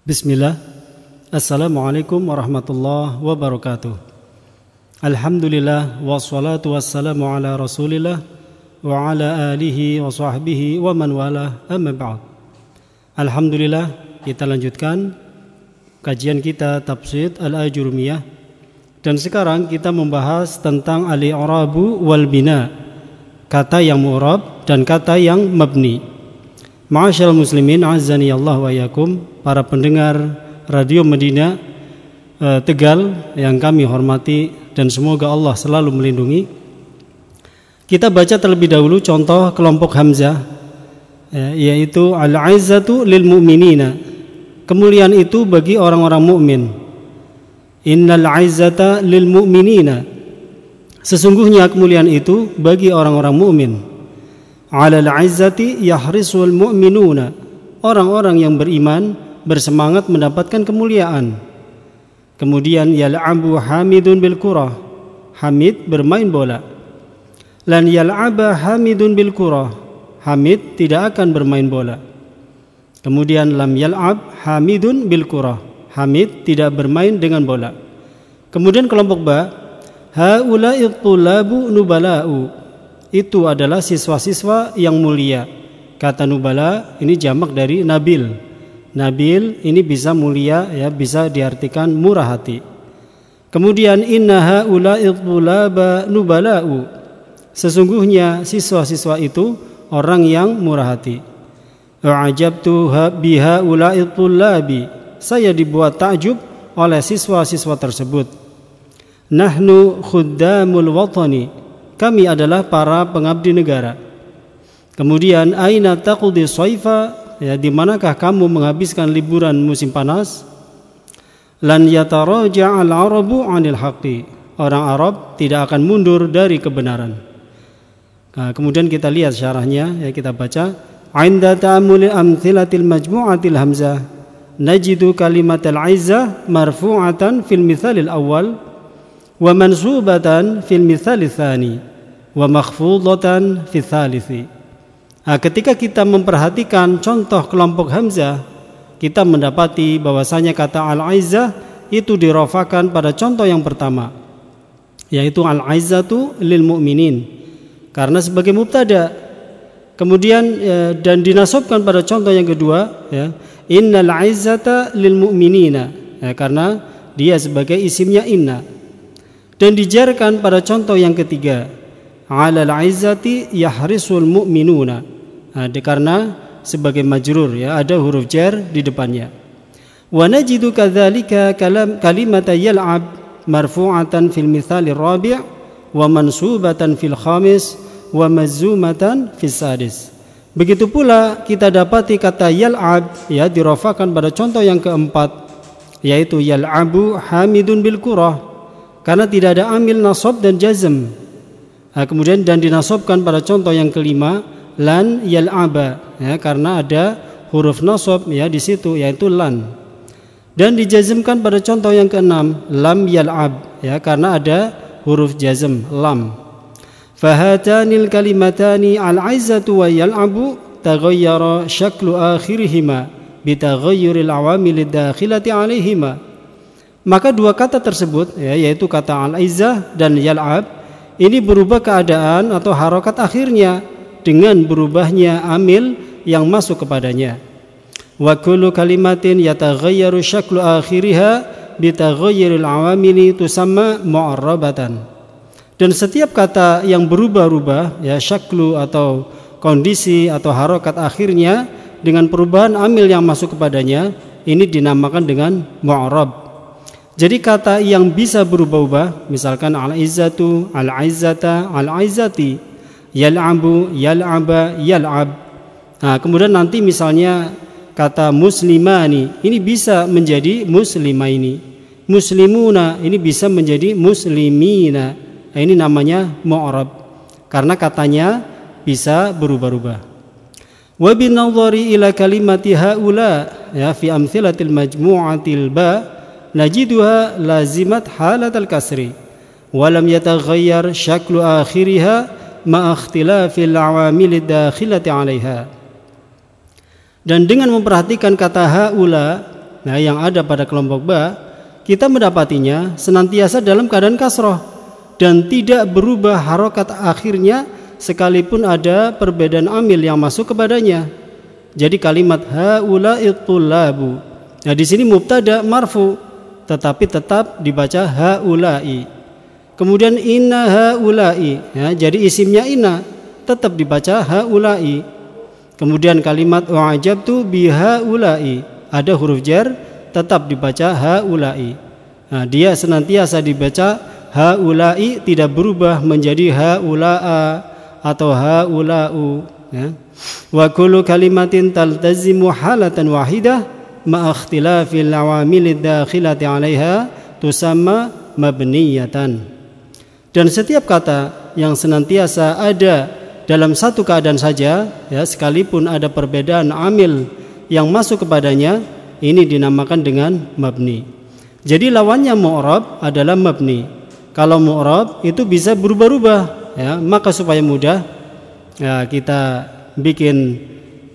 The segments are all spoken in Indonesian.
Bismillah. Assalamualaikum warahmatullahi wabarakatuh. Alhamdulillah wassalatu wassalamu ala Rasulillah wa ala alihi wa sahbihi wa man wala, amma ba'd. Alhamdulillah, kita lanjutkan kajian kita tafsir Al-Ajurumiyah, dan sekarang kita membahas tentang al-i'rabu wal bina, kata yang mu'rab dan kata yang mabni. Ma'asyiral muslimin, azani Allah wa yakum, para pendengar Radio Medina Tegal yang kami hormati dan semoga Allah selalu melindungi. Kita baca terlebih dahulu contoh kelompok hamzah, yaitu al-'izzatu lil mu'minina, kemuliaan itu bagi orang-orang mukmin. Innal 'izzata lil mu'minina, sesungguhnya kemuliaan itu bagi orang-orang mukmin. 'Alal 'izzati yahrisul mu'minuna, orang-orang yang beriman bersemangat mendapatkan kemuliaan. Kemudian yal'abu hamidun bil qurah, Hamid bermain bola. Lan yal'aba hamidun bil qurah, Hamid tidak akan bermain bola. Kemudian lam yal'ab hamidun bil qurah, Hamid tidak bermain dengan bola. Kemudian kelompok ba, haula'i thulabu nubala'u, itu adalah siswa-siswa yang mulia. Kata nubala ini jamak dari nabil. Nabil ini bisa mulia, ya, bisa diartikan murah hati. Kemudian inna haula'i thulaba nubala'u, sesungguhnya siswa-siswa itu orang yang murah hati. A'jabtu biha ula'i thulabi, saya dibuat takjub oleh siswa-siswa tersebut. Nahnu khuddamul watani, kami adalah para pengabdi negara. Kemudian aina taqdi shaifa, ya, di manakah kamu menghabiskan liburan musim panas? Lan yataraja al-arabu 'anil haqqi, orang Arab tidak akan mundur dari kebenaran. Nah, kemudian kita lihat syarahnya, ya, kita baca. 'Inda ta'ammuli amthilatil majmu'atil hamzah najidu kalimatal 'izzah marfu'atan fil mithalil awal wa mansubatan fil mithalil tsani wa makhfudatan fil tsalithi. Ketika kita memperhatikan contoh kelompok hamzah, kita mendapati bahwasanya kata al-'izzah itu dirafakan pada contoh yang pertama, yaitu al-'izzatu lil mu'minin, karena sebagai mubtada. Kemudian dan dinasabkan pada contoh yang kedua, ya, innal 'izzata lil mu'minina, ya, karena dia sebagai isimnya inna. Dan dijarkan pada contoh yang ketiga, 'alal 'izzati yahrisul mu'minuna, karena sebagai majrur, ya, ada huruf jar di depannya. Wa najidu kadzalika kalimata yal'ab marfu'atan fil mithalir rabi' wa mansubatan fil khamis wa mazzumatan fis sadis. Begitu pula kita dapati kata yal'ab, ya, dirafakan pada contoh yang keempat, yaitu yal'abu hamidun bil qurah, karena tidak ada amil nasab dan jazm. Kemudian dan dinasabkan pada contoh yang kelima, lan yal'aba, ya, karena ada huruf nasab, ya, di situ, yaitu lan. Dan dijazmkan pada contoh yang keenam, lam yal'ab, ya, karena ada huruf jazm lam. Fahatanil kalimatani al-'izzatu wa yal'abu taghayyara syaklu akhirihima bitaghayyuril awamilid dakhilati alaihima. Maka dua kata tersebut, ya, yaitu kata al-'izzah dan yal'ab, ini berubah keadaan atau harokat akhirnya dengan berubahnya amil yang masuk kepadanya. Wa kullu kalimatin yataghayyaru syaklu akhiriha bitaghayyuril awamili tusamma mu'arrabatan. Dan setiap kata yang berubah-ubah, ya, syaklu atau kondisi atau harokat akhirnya dengan perubahan amil yang masuk kepadanya, ini dinamakan dengan mu'arrab. Jadi kata yang bisa berubah-ubah, misalkan al-izzatu, al-izzata, al-izzati, yal'abu, yal'aba, yal'ab. Kemudian nanti misalnya kata muslimani, ini bisa menjadi muslimaini. Muslimuna, ini bisa menjadi muslimina. Ini namanya mu'rab, karena katanya bisa berubah-ubah. Wa bin nadhari ila kalimati haula, ya, fi amthilatil majmu'atil ba najiduha lazimat halatal kasri walam yataghayyar syaklu akhiriha ma ikhtilafil awamilid dakhilati 'alaiha. Dan dengan memperhatikan kata haula, nah yang ada pada kelompok ba, kita mendapatinya senantiasa dalam keadaan kasroh dan tidak berubah harokat akhirnya sekalipun ada perbedaan amil yang masuk kepadanya. Jadi kalimat haula'i tullabu, nah di sini mubtada marfu tetapi tetap dibaca haula'i. Kemudian inna haula'i, ya, jadi isimnya inna tetap dibaca haula'i. Kemudian kalimat wa'ajabtu bihaula'i, ada huruf jar tetap dibaca haula'i. Nah, dia senantiasa dibaca haula'i, tidak berubah menjadi haula'a atau haula'u, ya. Wa kullu kalimatin taltazimu halatan wahidah ma ikhtilafil awamilid dakhilati 'alaiha tusamma mabniyatan. Dan setiap kata yang senantiasa ada dalam satu keadaan saja, ya, sekalipun ada perbedaan amil yang masuk kepadanya, ini dinamakan dengan mabni. Jadi lawannya mu'rab adalah mabni. Kalau mu'rab itu bisa berubah-ubah, ya, maka supaya mudah, ya, kita bikin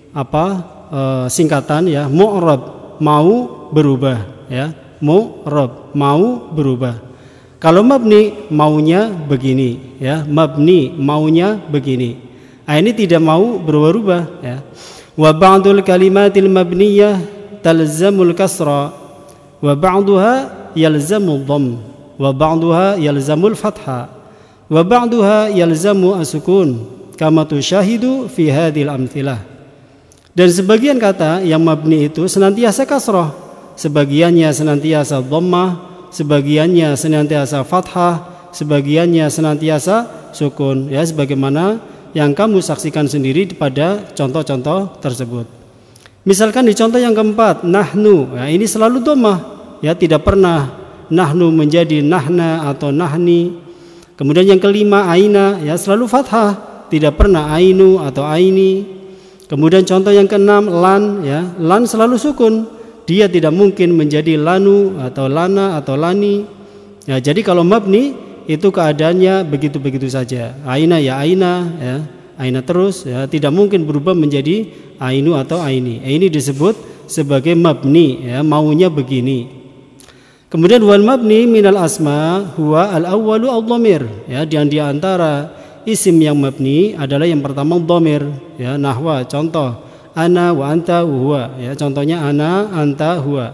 singkatan, ya, mu'rab mau berubah, ya, mu'rab mau berubah. Kalau mabni maunya begini, ya, mabni maunya begini. Nah, ini tidak mau berubah-ubah, ya. Wa ba'dul kalimatil mabniyah talzamul kasra wa ba'daha yalzamul dhamm wa ba'daha yalzamul fatha wa ba'daha yalzamu as-sukun kama tusyahidu fi hadhil amthilah. Dan sebagian kata yang mabni itu senantiasa kasrah, sebagiannya senantiasa dhammah, sebagiannya senantiasa fathah, sebagiannya senantiasa sukun, ya, sebagaimana yang kamu saksikan sendiri pada contoh-contoh tersebut. Misalkan di contoh yang keempat, nahnu, ya, ini selalu dhammah, ya, tidak pernah nahnu menjadi nahna atau nahni. Kemudian yang kelima, aina, ya, selalu fathah, tidak pernah ainu atau aini. Kemudian contoh yang keenam, lan, ya, lan selalu sukun, dia tidak mungkin menjadi lanu atau lana atau lani, ya. Jadi kalau mabni itu keadaannya begitu-begitu saja. Aina ya aina, ya, aina terus, ya, tidak mungkin berubah menjadi ainu atau aini. Ini disebut sebagai mabni, ya, maunya begini. Kemudian wal mabni minal asma huwa al awwalu ad-dhamir, ya, di antara isim yang mabni adalah yang pertama dhamir, ya, nahwa contoh ana wa anta huwa, ya, contohnya ana anta huwa.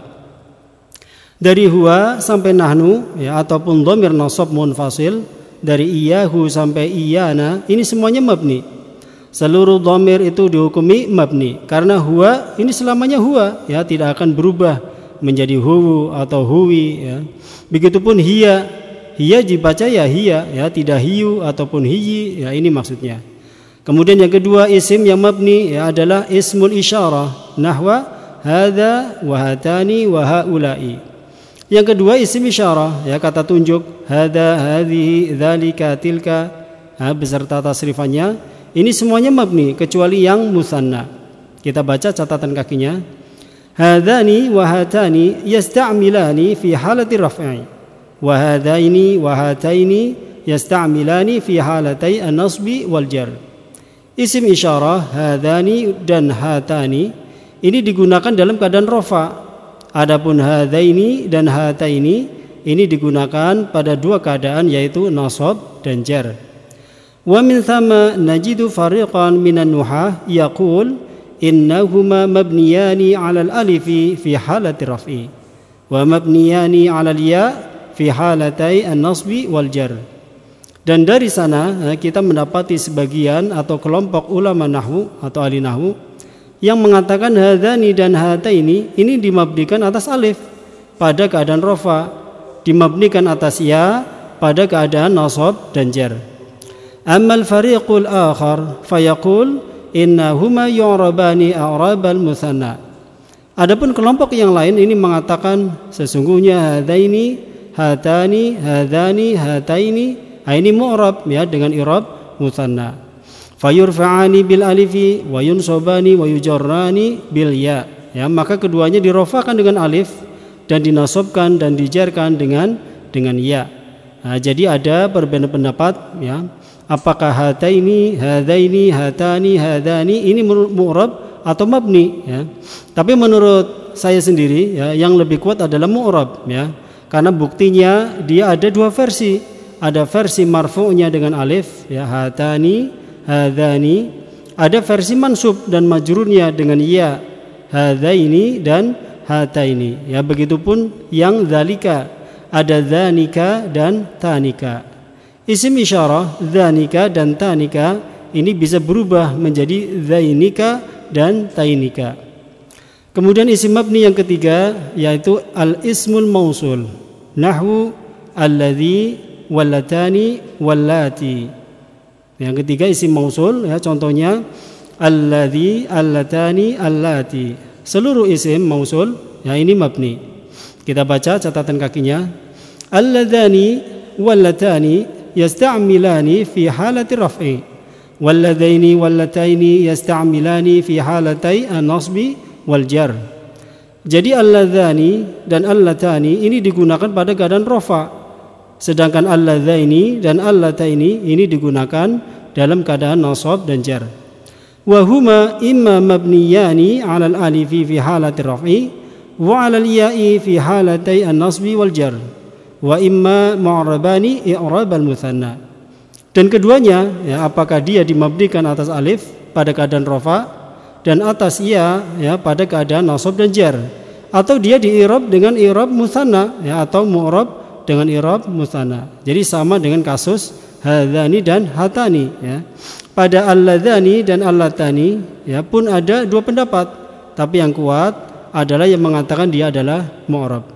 Dari huwa sampai nahnu, ya, ataupun dhamir nasab munfasil dari iyahu sampai iyana, ini semuanya mabni. Seluruh dhamir itu dihukumi mabni karena huwa ini selamanya huwa, ya, tidak akan berubah menjadi huwu atau huwi, ya. Begitupun hiya, hiya dibaca ya hiya, ya, tidak hiyu ataupun hiyi, ya, ini maksudnya. Kemudian yang kedua isim yang mabni, ya, adalah ismul isyarah, nahwa hadza wa hatani wa haula'i. Yang kedua isim isyarah, ya, kata tunjuk, hadza hadhihi dzalika tilka, beserta tasrifannya. Ini semuanya mabni kecuali yang musanna. Kita baca catatan kakinya. Hadzani wa hatani yasta'milani fi halati raf'i wa hadzaini wa hataini yasta'milani fi halatai an-nasbi wal jar. Isim isyarah hadani dan hatani ini digunakan dalam keadaan rafa. Adapun hadaini dan hataini ini digunakan pada dua keadaan, yaitu nasab dan jar. Wa min thama najidu fariqan minan nuhah yaqul innahuma mabniyani 'ala al-alifi fi halati raf'i wa mabniyani 'ala al-ya fi halatai an-nasbi wal jar. Dan dari sana kita mendapati sebagian atau kelompok ulama nahwu atau ahli nahwu yang mengatakan hadzani dan hataini ini dimabnikan atas alif pada keadaan rafa, dimabnikan atas ya pada keadaan nasab dan jar. Ammal fariqul akhar fayaqul innahuma yu'rabani a'rabal musanna. Adapun kelompok yang lain ini mengatakan sesungguhnya hadaini, hatani, hadani, hataini ini mu'rab, ya, dengan i'rab musanna. Fayurfa'ani bil alifi wa yunsobani wa yujarrani bil ya, ya, maka keduanya dirofakan dengan alif dan dinasobkan dan dijarkan dengan ya. Nah, jadi ada perbedaan pendapat, ya, apakah hataini, hadaini, hatani, hadani ini mu'rab atau mabni, ya. Tapi menurut saya sendiri ya, yang lebih kuat adalah mu'rab ya. Karena buktinya dia ada dua versi. Ada versi marfu'nya dengan alif ya, hatani, hadani. Ada versi mansub dan majrurnya dengan ya, hadaini dan hataini. Ya, begitupun yang dzalika, ada dzanika dan tanika. Isim isyarah dzanika dan tanika ini bisa berubah menjadi dzainika dan tainika. Kemudian isim mabni yang ketiga yaitu al-ismul mausul. Nahwu alladzi wallatani wallati. Yang ketiga isim mausul ya, contohnya alladzi, allatani, allati. Seluruh isim mausul ya ini mabni. Kita baca catatan kakinya. Alladzani wallatani yasta'milani fi halati raf'i. Walladaini wallataini yasta'milani fi halatai an-nasbi wal jar. Jadi alladzani dan allatani ini digunakan pada keadaan rafa. Sedangkan alladzaini dan allataini ini digunakan dalam keadaan nasab dan jar. Wa huma imma mabniyani 'ala al-alifi fi halati raf'i wa 'ala al-ya'i fi halatai an-nasbi wal jar. Wa imma mu'rabani i'rab al-mutsanna. Dan keduanya ya, apakah dia dimabnikan atas alif pada keadaan rafa dan atas ya pada keadaan nasab dan jar, atau dia di-i'rab dengan i'rab mutsanna ya, atau mu'rab dengan i'rab mutsanna. Jadi sama dengan kasus hadzani dan hatani ya. Pada alladzani dan allatani ya pun ada dua pendapat, tapi yang kuat adalah yang mengatakan dia adalah mu'rab.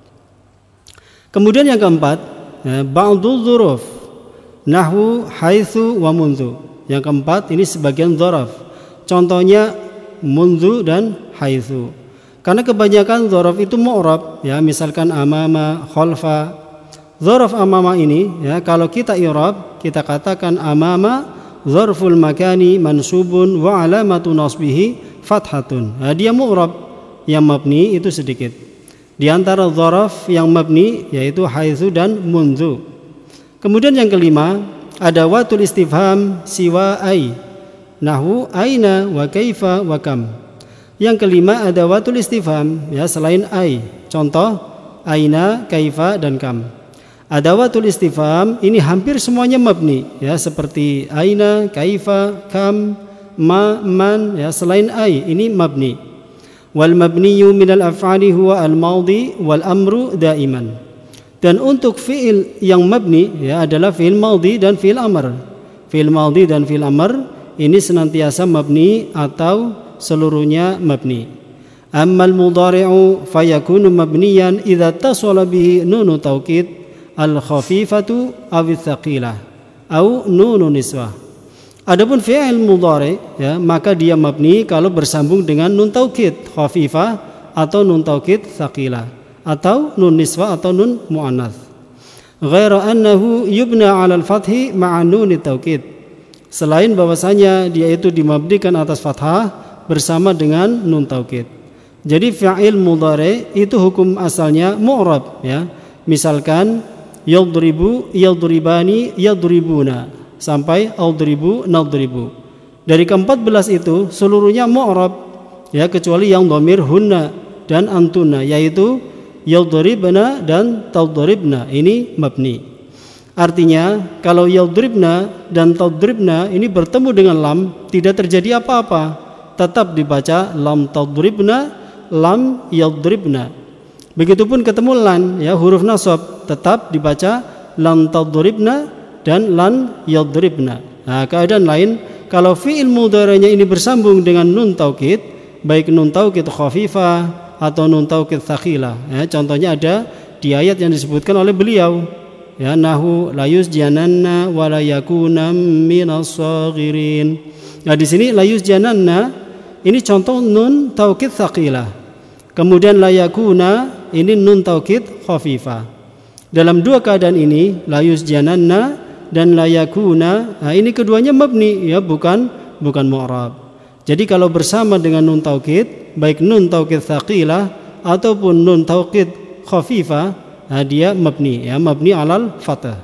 Kemudian yang keempat ya, ba'dhu dzuruf nahwu haitsu wa mundu. Yang keempat ini sebagian dzaraf. Contohnya mundu dan haitsu. Karena kebanyakan dzaraf itu mu'rab ya, misalkan amama, khalfa. Dzaraf amama ini ya, kalau kita i'rab kita katakan amama dzarful makani mansubun wa alamatu nasbihi fathatun. Nah, dia mu'rab, yang mabni itu sedikit. Di antara dzaraf yang mabni yaitu haitsu dan mundu. Kemudian yang kelima ada watul istifham siwa ai. Nahwu aina wa kaifa wa kam. Yang kelima ada watul istifham ya selain ai. Contoh aina, kaifa dan kam. Adawatul istifham ini hampir semuanya mabni ya, seperti aina, kaifa, kam, ma, man ya, selain ai ini mabni. Wal mabniyu minal af'ali huwa al-madhi wal amru daiman. Dan untuk fi'il yang mabni ya adalah fi'il madhi dan fi'il amr. Fi'il madhi dan fi'il amr ini senantiasa mabni atau seluruhnya mabni. Ammal mudhari'u fayakunu mabniyan idza tasala bihi nunu taukid al-khafifatu awit thaqilah au nunun niswah. Adapun fi'il mudhari ya maka dia mabni kalau bersambung dengan nun taukid khafifah atau nun taukid thaqilah atau nun niswah atau nun muannats. Ghaira annahu yubna 'ala al-fathi ma'a nun taukid. Selain bahwasanya dia itu dimabnikan atas fathah bersama dengan nun taukid. Jadi fi'il mudhari itu hukum asalnya mu'rab ya. Misalkan yadribu, yadribani, yadribuna sampai adribu, nadribu. Dari ke-14 itu seluruhnya mu'rab ya, kecuali yang dhamir hunna dan antuna yaitu yadribna dan tadribna ini mabni. Artinya kalau yadribna dan tadribna ini bertemu dengan lam tidak terjadi apa-apa, tetap dibaca lam tadribna, lam yadribna. Begitupun ketemu lan ya huruf nasab tetap dibaca lan tadribna dan lan yadribna. Nah, keadaan lain kalau fi'il mudhari'nya ini bersambung dengan nun taukid, baik nun taukid khafifah atau nun taukid tsaqilah ya, contohnya ada di ayat yang disebutkan oleh beliau ya, nahu la yusjananna wa la yakuna minas saghirin. Nah, di sini la yusjananna ini contoh nun taukid tsaqilah. Kemudian la yakuna ini nun taukid khafifah. Dalam dua keadaan ini la yusjananna dan la yakuna, nah ini keduanya mabni ya, bukan mu'rab. Jadi kalau bersama dengan nun taukid, baik nun taukid tsaqilah ataupun nun taukid khafifah, nah dia mabni ya, mabni alal fathah.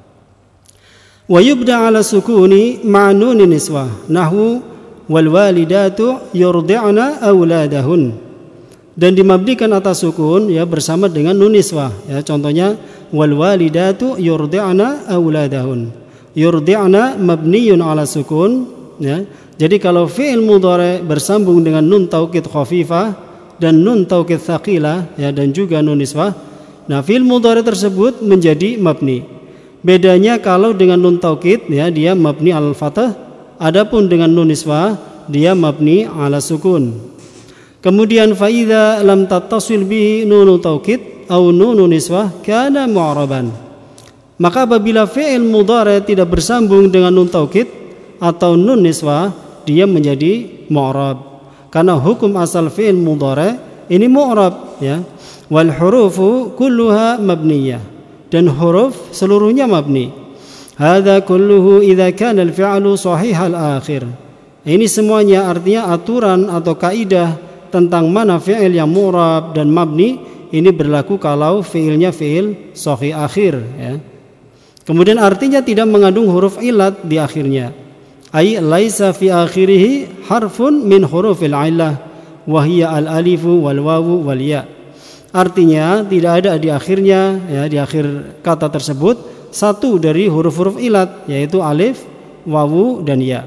Wa yubda ala sukuni ma'a nunin niswah nahwu wal walidatu yurdi'na auladahun. dan dimabnikan atas sukun ya bersama dengan nun niswah ya. Contohnya wal walidatu yurdi'na auladahun. Yurdi'na mabniyun ala sukun ya. Jadi kalau fi'il mudhari bersambung dengan nun taukid khafifah dan nun taukid tsaqilah ya, dan juga nun niswah, nah fi'il mudhari tersebut menjadi mabni. Bedanya kalau dengan nun taukid ya dia mabni al fathah, adapun dengan nun niswah dia mabni ala sukun. Kemudian fa idza lam tattasil bihi nunu taukid atau nunu niswah kana mu'raban. Maka apabila fi'il mudhari tidak bersambung dengan nun taukid atau nun niswah, dia menjadi mu'rab. Karena hukum asal fi'il mudhari ini mu'rab ya. Wal hurufu kulluha mabniyah, dan huruf seluruhnya mabni. Hadza kulluhu idza kana al-fi'lu sahihal akhir. Ini semuanya artinya aturan atau kaidah tentang mana fi'il yang mu'rab dan mabni ini berlaku kalau fi'ilnya fi'il sahih akhir ya. Kemudian artinya tidak mengandung huruf ilat di akhirnya. Ai laisa fi akhirih harfun min hurufil illah wa hiya al alifu wal wawu wal ya. Artinya tidak ada di akhirnya ya, di akhir kata tersebut satu dari huruf-huruf ilat, yaitu alif, wawu dan ya.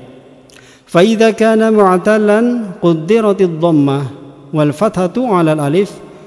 فإذا كان معتلا قدرت الضمة والفتحة على الألف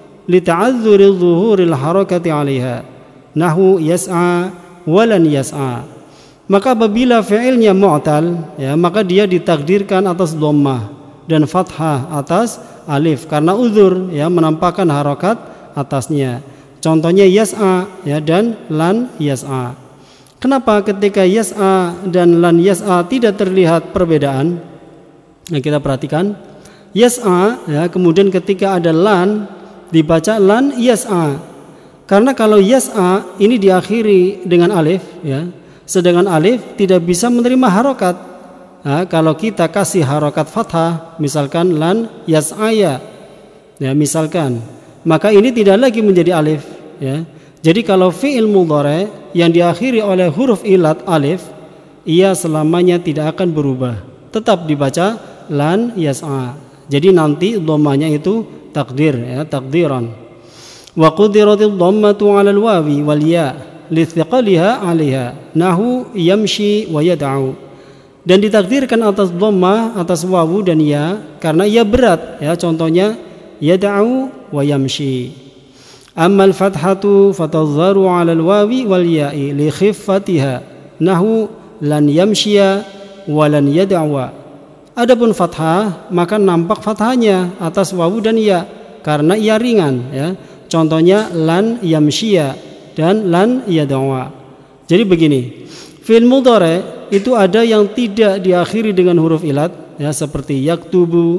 لتعذر ظهور الحركة عليها نحو يسعى ولن يسعى. Maka apabila fi'ilnya mu'tal ya, maka dia ditakdirkan atas dhammah dan fathah atas alif karena uzur ya, menampakkan harakat atasnya. Contohnya yas'a ya, dan lan yas'a. Kenapa ketika yas'a dan lan yas'a tidak terlihat perbedaan? Nah, kita perhatikan yas'a ya, kemudian ketika ada lan dibaca lan yas'a. Karena kalau yas'a ini diakhiri dengan alif ya, sedangkan alif tidak bisa menerima harokat. Nah, kalau kita kasih harokat fathah, misalkan lan yas'aya ya, misalkan, maka ini tidak lagi menjadi alif ya. Jadi kalau fi'il mudhari yang diakhiri oleh huruf ilat alif, ia selamanya tidak akan berubah, tetap dibaca lan yas'a. Jadi nanti dhammanya itu takdir ya, takdiran. Wa qudiratil dhammatu 'alal wawi wal ya lithiqaliha 'alaiha nahu yamshi wa yad'u. Dan ditakdirkan atas dhammah atas wawu dan ya karena ia berat ya, contohnya yad'u wa yamshi. Ammal fathatu fatadharu 'alal wawi wal ya'i li khiffatiha nahu lan yamshiya wa lan yad'wa. Adapun fathah maka nampak fathahnya atas wawu dan ya karena ia ringan ya. Contohnya lan yamshiya dan lan yad'wa. Jadi begini, fi'il mudhari itu ada yang tidak diakhiri dengan huruf ilat ya, seperti yaktubu,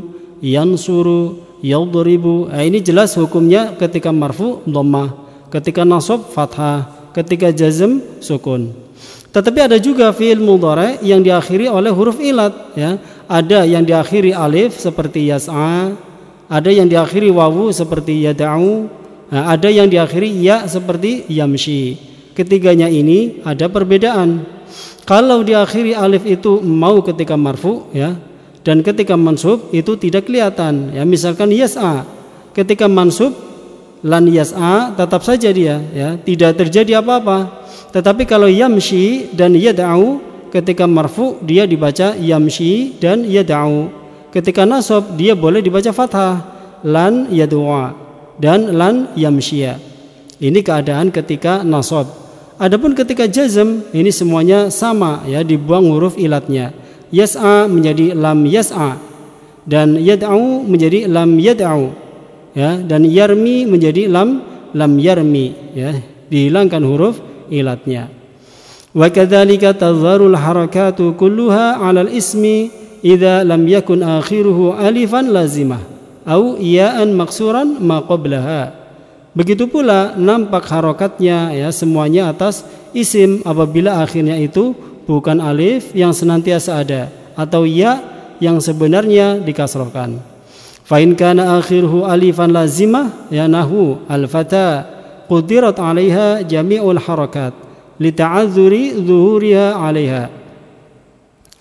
yansuru, yadribu. Nah, ini jelas hukumnya ketika marfu dhammah, ketika nasab fathah, ketika jazm sukun. Tetapi ada juga fi'il mudhari yang diakhiri oleh huruf ilat ya. Ada yang diakhiri alif seperti yas'a, ada yang diakhiri wawu seperti yad'u, nah, ada yang diakhiri ya seperti yamshi. Ketiganya ini ada perbedaan. Kalau diakhiri alif itu mau ketika marfu ya, dan ketika mansub itu tidak kelihatan ya. Misalkan yas'a, ketika mansub lan yas'a tetap saja dia ya, tidak terjadi apa-apa. Tetapi kalau yamshi dan yad'u, ketika marfu dia dibaca yamshi dan yad'u. Ketika nasab dia boleh dibaca fathah lan yad'u dan lan yamshiya. Ini keadaan ketika nasab. Adapun ketika jazm ini semuanya sama ya, dibuang huruf ilatnya. Yas'a menjadi lam yas'a dan yad'u menjadi lam yad'u ya, dan yarmi menjadi lam yarmi ya, dihilangkan huruf ilatnya. Wa kadzalika tadharul harakatu kulluha 'alal ismi idza lam yakun akhiruhu alifan lazimah au ya'an maksuran ma qablaha. Begitu pula nampak harokatnya ya, semuanya atas isim apabila akhirnya itu bukan alif yang senantiasa ada atau ya yang sebenarnya dikasrohkan. Fa in kana akhiruhu alifan lazimah ya nahu al-fata qudirat 'alaiha jami'ul harakat li ta'adzuri zuhuriha 'alaiha.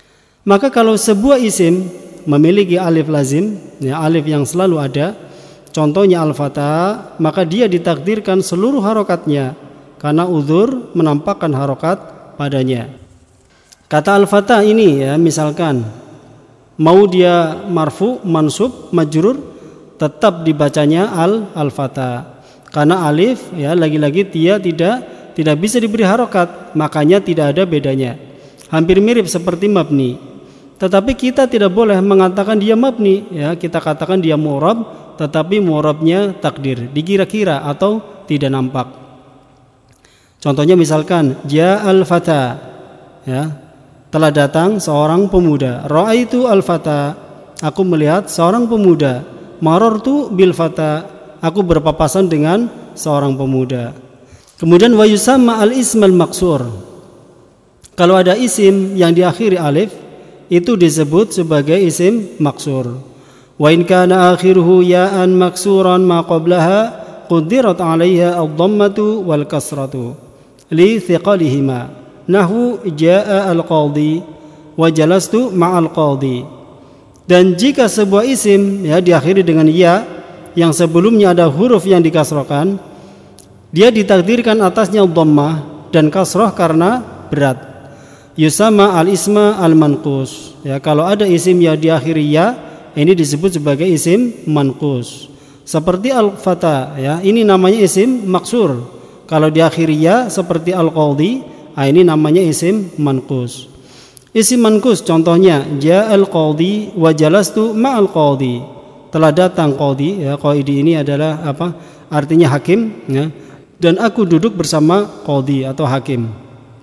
Maka kalau sebuah isim memiliki alif lazim ya, alif yang selalu ada, contohnya al-fata, maka dia ditakdirkan seluruh harokatnya karena uzur menampakkan harokat padanya. Kata al-fata ini ya, misalkan mau dia marfu, mansub, majrur, tetap dibacanya al-fata. Karena alif ya lagi-lagi dia tidak bisa diberi harokat, makanya tidak ada bedanya. Hampir mirip seperti mabni. Tetapi kita tidak boleh mengatakan dia mabni, ya kita katakan dia mu'rab, tetapi mu'rabnya takdir, dikira-kira atau tidak nampak. Contohnya misalkan ja'al fata, ya telah datang seorang pemuda. Ra'aitu al-fata, aku melihat seorang pemuda. Marartu bil fata, aku berpapasan dengan seorang pemuda. Kemudian wa yusamma al-ism al-maqsur. Kalau ada isim yang diakhiri alif, itu disebut sebagai isim maksur. Wa in kana akhiruhu ya'an maksuran ma qablaha quddirat 'alaiha ad-dhammatu wal kasratu li thiqalihima. Nahu jaa'a al-qadhi wa jalastu ma'al qadhi. Dan jika sebuah isim ya diakhiri dengan ya yang sebelumnya ada huruf yang dikasrahkan, dia ditakdirkan atasnya dhammah dan kasrah karena berat. Yusama al-isma al-manqus. Ya, kalau ada isim yang diakhiri ya, ini disebut sebagai isim manqus. Seperti al-fata, ya, ini namanya isim maksur. Kalau diakhiri ya seperti al-qadhi, ini namanya isim manqus. Isim manqus contohnya ja'al qadhi wa jalastu ma'al qadhi. Telah datang qadhi, ya, qadhi ini adalah apa? Artinya hakim, ya. Dan aku duduk bersama qadhi atau hakim.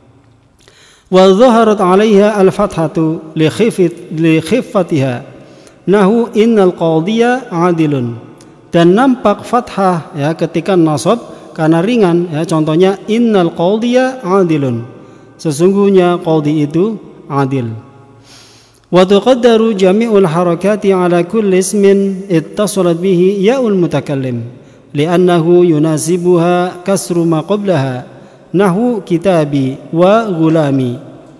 Wa dhaharat 'alaiha al-fathatu li khiffatiha. Nahu innal qadhiya 'adilun. Dan nampak fathah ya ketika nasab karena ringan ya, contohnya innal qadhiya 'adilun. Sesungguhnya qadhi itu adil. Wa tuqaddaru jami'ul harakati 'ala kulli ismin ittasalat bihi ya'ul mutakallim li'annahu yunasibuha kasru ma qablaha. Nahu kitabi wa gulami.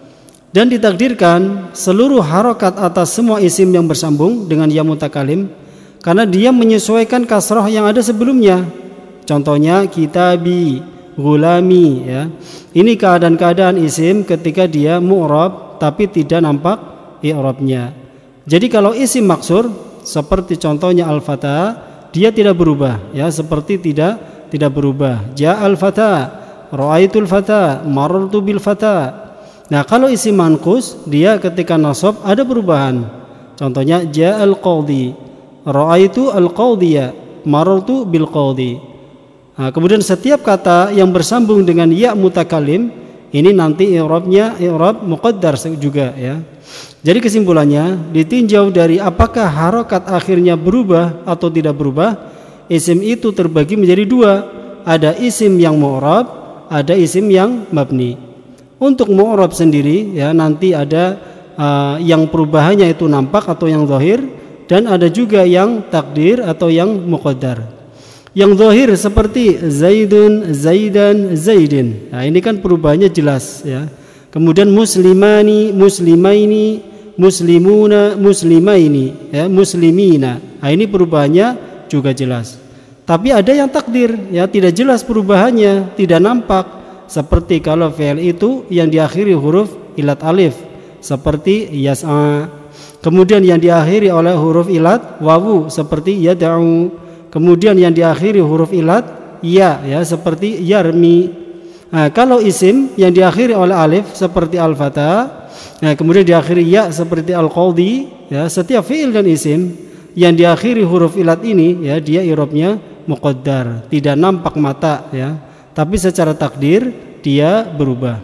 Dan ditakdirkan seluruh harokat atas semua isim yang bersambung dengan ya mutakalim karena dia menyesuaikan kasrah yang ada sebelumnya. Contohnya kitabi, gulami, ya. Ini keadaan-keadaan isim ketika dia mu'rab tapi tidak nampak i'rabnya. Jadi kalau isim maksur seperti contohnya al-fata, dia tidak berubah ya, seperti tidak berubah. Ja'al fata, ra'aitul fata, marartu bil fata. Nah, kalau isim manqus dia ketika nasab ada perubahan. Contohnya ja'al qadhi, ra'aitu al qadhiya, marartu bil qadhi. Nah, kemudian setiap kata yang bersambung dengan ya mutakalim ini nanti i'rabnya i'rab muqaddar juga ya. Jadi kesimpulannya ditinjau dari apakah harokat akhirnya berubah atau tidak berubah. Isim itu terbagi menjadi dua. Ada isim yang mu'rab, ada isim yang mabni. Untuk mu'rab sendiri ya nanti ada yang perubahannya itu nampak atau yang zahir, dan ada juga yang takdir atau yang muqaddar. Yang zahir seperti zaidun, zaidan, zaidin. Nah, ini kan perubahannya jelas ya. Kemudian muslimani, muslimaini, muslimuna, muslimaini, ya, muslimina. Nah, ini perubahannya juga jelas. Tapi ada yang takdir, ya tidak jelas perubahannya, tidak nampak. Seperti kalau fi'il itu yang diakhiri huruf ilat alif, seperti yas'a. Kemudian yang diakhiri oleh huruf ilat wawu, seperti yad'u. Kemudian yang diakhiri huruf ilat ya, seperti yarmi. Nah, kalau isim yang diakhiri oleh alif seperti al-fata, nah, kemudian diakhiri ya seperti al-qadhi, ya, setiap fi'il dan isim yang diakhiri huruf ilat ini ya dia i'rabnya muqaddar, tidak nampak mata ya, tapi secara takdir dia berubah.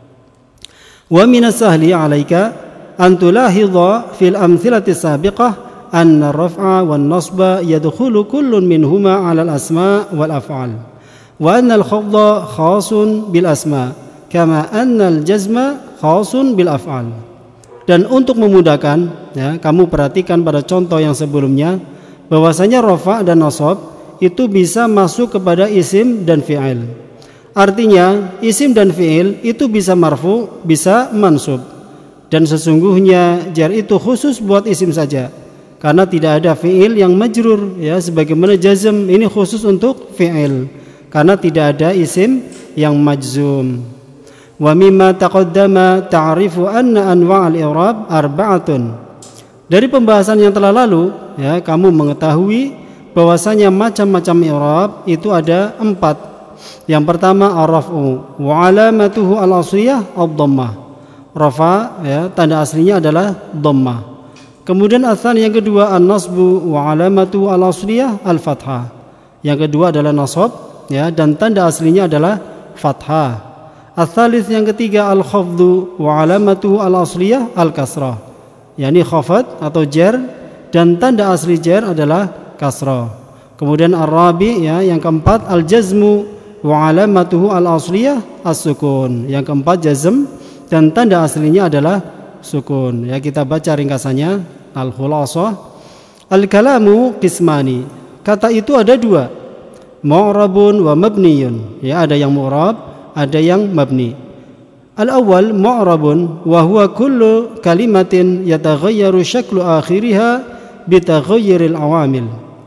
Wa minas sahli 'alaika an tulahidha fil amthilati sabiqah anna raf'a wan nasba yadkhulu kullun minhuma 'ala al-asma' wal af'al wa anna al-khafdha khasun bil asma' kama anna al-jazma khasun bil af'al. Dan untuk memudahkan ya, kamu perhatikan pada contoh yang sebelumnya bahwasanya rafa' dan nasab itu bisa masuk kepada isim dan fi'il. Artinya isim dan fi'il itu bisa marfu, bisa mansub. Dan sesungguhnya jar itu khusus buat isim saja. karena tidak ada fi'il yang majrur ya, sebagaimana jazm ini khusus untuk fi'il karena tidak ada isim yang majzum. Wa mimma taqaddama ta'rifu anna anwa'al i'rab arba'atun. Dari pembahasan yang telah lalu ya, kamu mengetahui bahwasanya macam-macam i'rab itu ada 4. Yang pertama ar-raf'u wa alamatuhu al-asliyah ad-dhammah. Rafa ya, tanda aslinya adalah dhammah. Kemudian ats-tsani yang kedua an-nasbu wa alamatuhu al-asliyah al-fathah. Yang kedua adalah nasab ya, dan tanda aslinya adalah fathah. Ats-tsalits yang ketiga al-khafdu wa alamatuhu al-asliyah al-kasrah. yakni khafad atau jar, dan tanda asli jar adalah kasrah. Kemudian ar-rabi ya, yang keempat al-jazmu wa alamatuhu al-asliyah as-sukun. Yang keempat jazm dan tanda aslinya adalah sukun. Ya, kita baca ringkasannya al-khulasah. Al-kalamu qismani. Kata itu ada dua. Mu'rabun wa mabniyun. Ya, ada yang mu'rab, ada yang mabni. Al-awwal mu'rabun wa huwa kullu kalimatin yataghayyaru syaklu akhiriha bitaghayyuril awamil.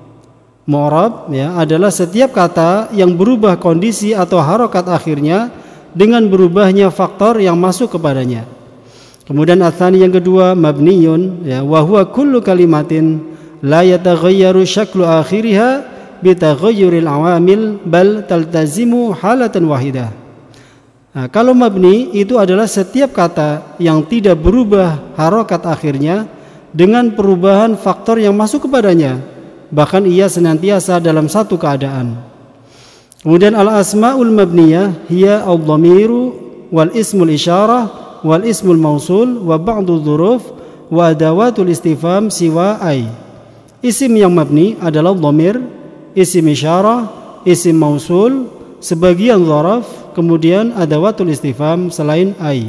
Mu'rab ya, adalah setiap kata yang berubah kondisi atau harokat akhirnya dengan berubahnya faktor yang masuk kepadanya. Kemudian ats-tsani yang kedua mabniyun ya, wa huwa kullu kalimatin la yataghayyaru syaklu akhiriha bitaghayyuril awamil bal taltazimu halatan wahidah. Nah, kalau mabni itu adalah setiap kata yang tidak berubah harokat akhirnya dengan perubahan faktor yang masuk kepadanya, bahkan ia senantiasa dalam satu keadaan. Kemudian al-asma'ul mabniyah hiya ad-dhamiru wal ismul isyarah wal ismul mausul wa ba'du dzuruf wa adawatul istifham siwa ay. Isim yang mabni adalah dhamir, isim isyarah, isim mausul, sebagian dzaraf, kemudian adawatul istifham selain ay.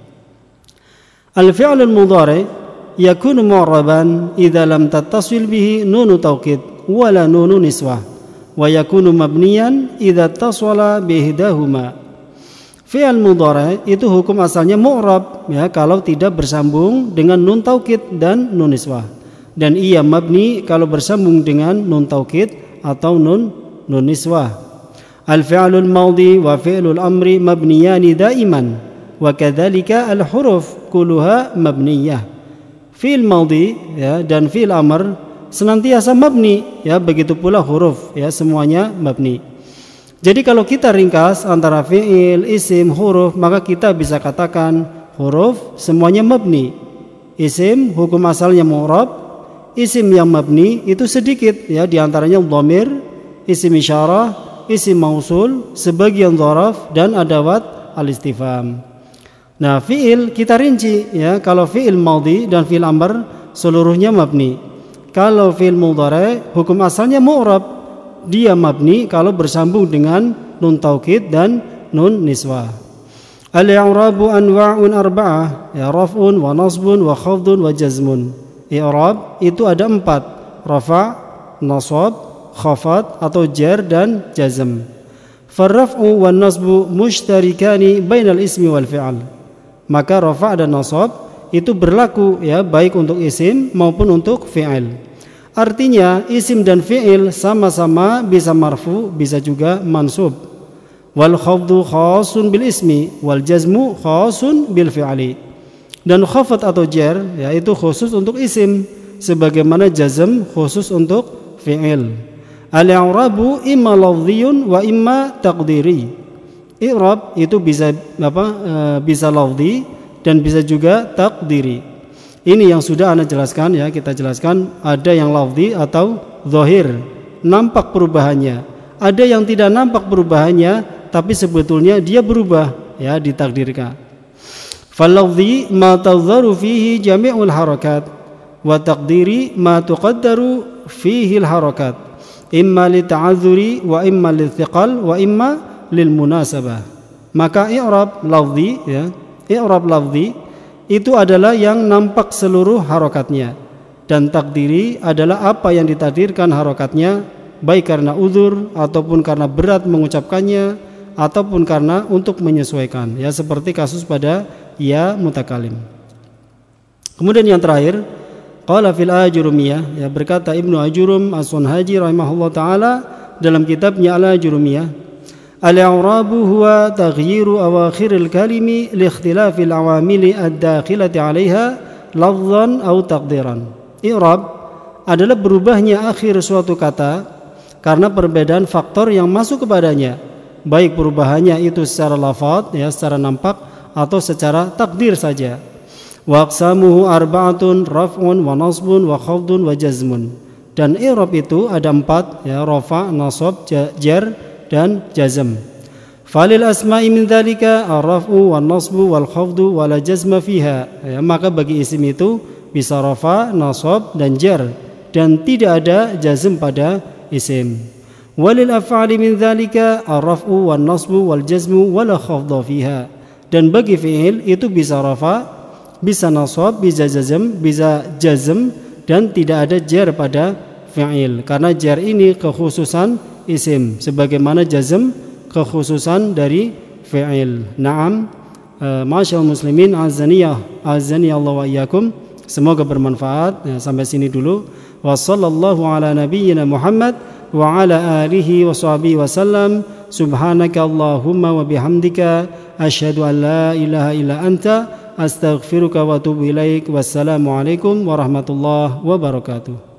Al-fi'lul mudhari yakunu mu'raban idza lam tattasil bihi nunu taukid wala nunu niswah wa yakunu mabniyan idza tasala bihdahuma. Fi'il mudhari itu hukum asalnya mu'rab ya, kalau tidak bersambung dengan nun taukid dan nun niswah, dan ia mabni kalau bersambung dengan nun taukid atau nun niswah. Al-fi'lul madhi wa fi'lul amri mabniyani daiman wa kadzalika al-huruf kulluha mabniyah. Fi'il madhi ya, dan fi'il amr senantiasa mabni ya, begitu pula huruf ya, semuanya mabni. Jadi kalau kita ringkas antara fi'il, isim, huruf, maka kita bisa katakan huruf semuanya mabni. Isim hukum asalnya mu'rab, isim yang mabni itu sedikit ya, diantaranya dhamir, isim isyarah, isim mausul, sebagian dzaraf, dan adawat al-istifham. Nah, fi'il kita rinci ya, kalau fi'il madhi dan fi'il amr seluruhnya mabni. Kalau fi'il mudhari hukum asalnya mu'rab, dia mabni kalau bersambung dengan nun taukid dan nun niswah. Al-i'rabu anwa'un arba'ah ya, raf'un wa nasbun wa khafdun wa jazmun. I'rab itu ada 4, rafa', nasab, khafad atau jar dan jazm. Farraf'u wan nasbu mushtarikani bainal ismi wal fi'al. Maka rafa' dan nasab itu berlaku ya, baik untuk isim maupun untuk fi'il. Artinya isim dan fi'il sama-sama bisa marfu, bisa juga mansub. Wal khafdu khasun bil ismi wal jazmu khasun bil fi'ali. Dan khafad atau jar ya, itu khusus untuk isim, sebagaimana jazm khusus untuk fi'il. Al-i'rabu imma lafdhiyun wa imma taqdiri. I'rab itu bisa bisa lafdhi dan bisa juga taqdiri. Ini yang sudah Anda jelaskan ya, kita jelaskan ada yang lafdhi atau zahir, nampak perubahannya. Ada yang tidak nampak perubahannya tapi sebetulnya dia berubah ya, ditakdirkan. Fal lafdhi ma tadharu fihi jami'ul harakat wa taqdiri ma tuqaddaru fihi al harakat. Imma li ta'adzuri wa imma li thiqal wa imma lil munasabah. Maka i'rab lafdhi ya, i'rab lafdhi itu adalah yang nampak seluruh harokatnya, dan takdiri adalah apa yang ditakdirkan harokatnya, baik karena uzur ataupun karena berat mengucapkannya ataupun karena untuk menyesuaikan ya, seperti kasus pada ya mutakalim. Kemudian yang terakhir Qala fil Ajurumiyah, ya, berkata Ibnu Ajurum As-Sunhaji rahimahullah taala dalam kitabnya Al-Ajurumiyah, al-i'rabu huwa taghyiru awakhiril kalimi li ikhtilafil awamili ad-dakhilati 'alaiha lafdhan aw taqdiran. I'rab adalah berubahnya akhir suatu kata karena perbedaan faktor yang masuk kepadanya, baik perubahannya itu secara lafaz, ya, secara nampak atau secara takdir saja. Wa aqsamuhu arba'atun raf'un wa nasbun wa khafdun wa jazmun. Dan i'rab itu ada 4, ya, rafa, nasab, jar dan jazm. Falil asma'i min dzalika ar-raf'u wan nasbu wal khafdu wa la jazma fiha. Ya, maka bagi isim itu bisa rafa, nasab dan jar dan tidak ada jazm pada isim. Walil af'ali min dzalika ar-raf'u wan nasbu wal jazmu wa la khafda fiha. Dan bagi fi'il itu bisa rafa, bisa nasab, bisa jazm dan tidak ada jar pada fi'il karena jar ini kekhususan isim sebagaimana jazm kekhususan dari fi'il. Naam, masyaallah muslimin, azani Allah wa iyyakum. Semoga bermanfaat. Ya, sampai sini dulu. Wa sallallahu ala nabiyyina Muhammad wa ala alihi wa sahbihi wasallam. Subhanaka Allahumma wa bihamdika asyhadu an la ilaha illa anta astaghfiruka wa atubu ilaik. Wassalamu alaikum warahmatullahi wabarakatuh.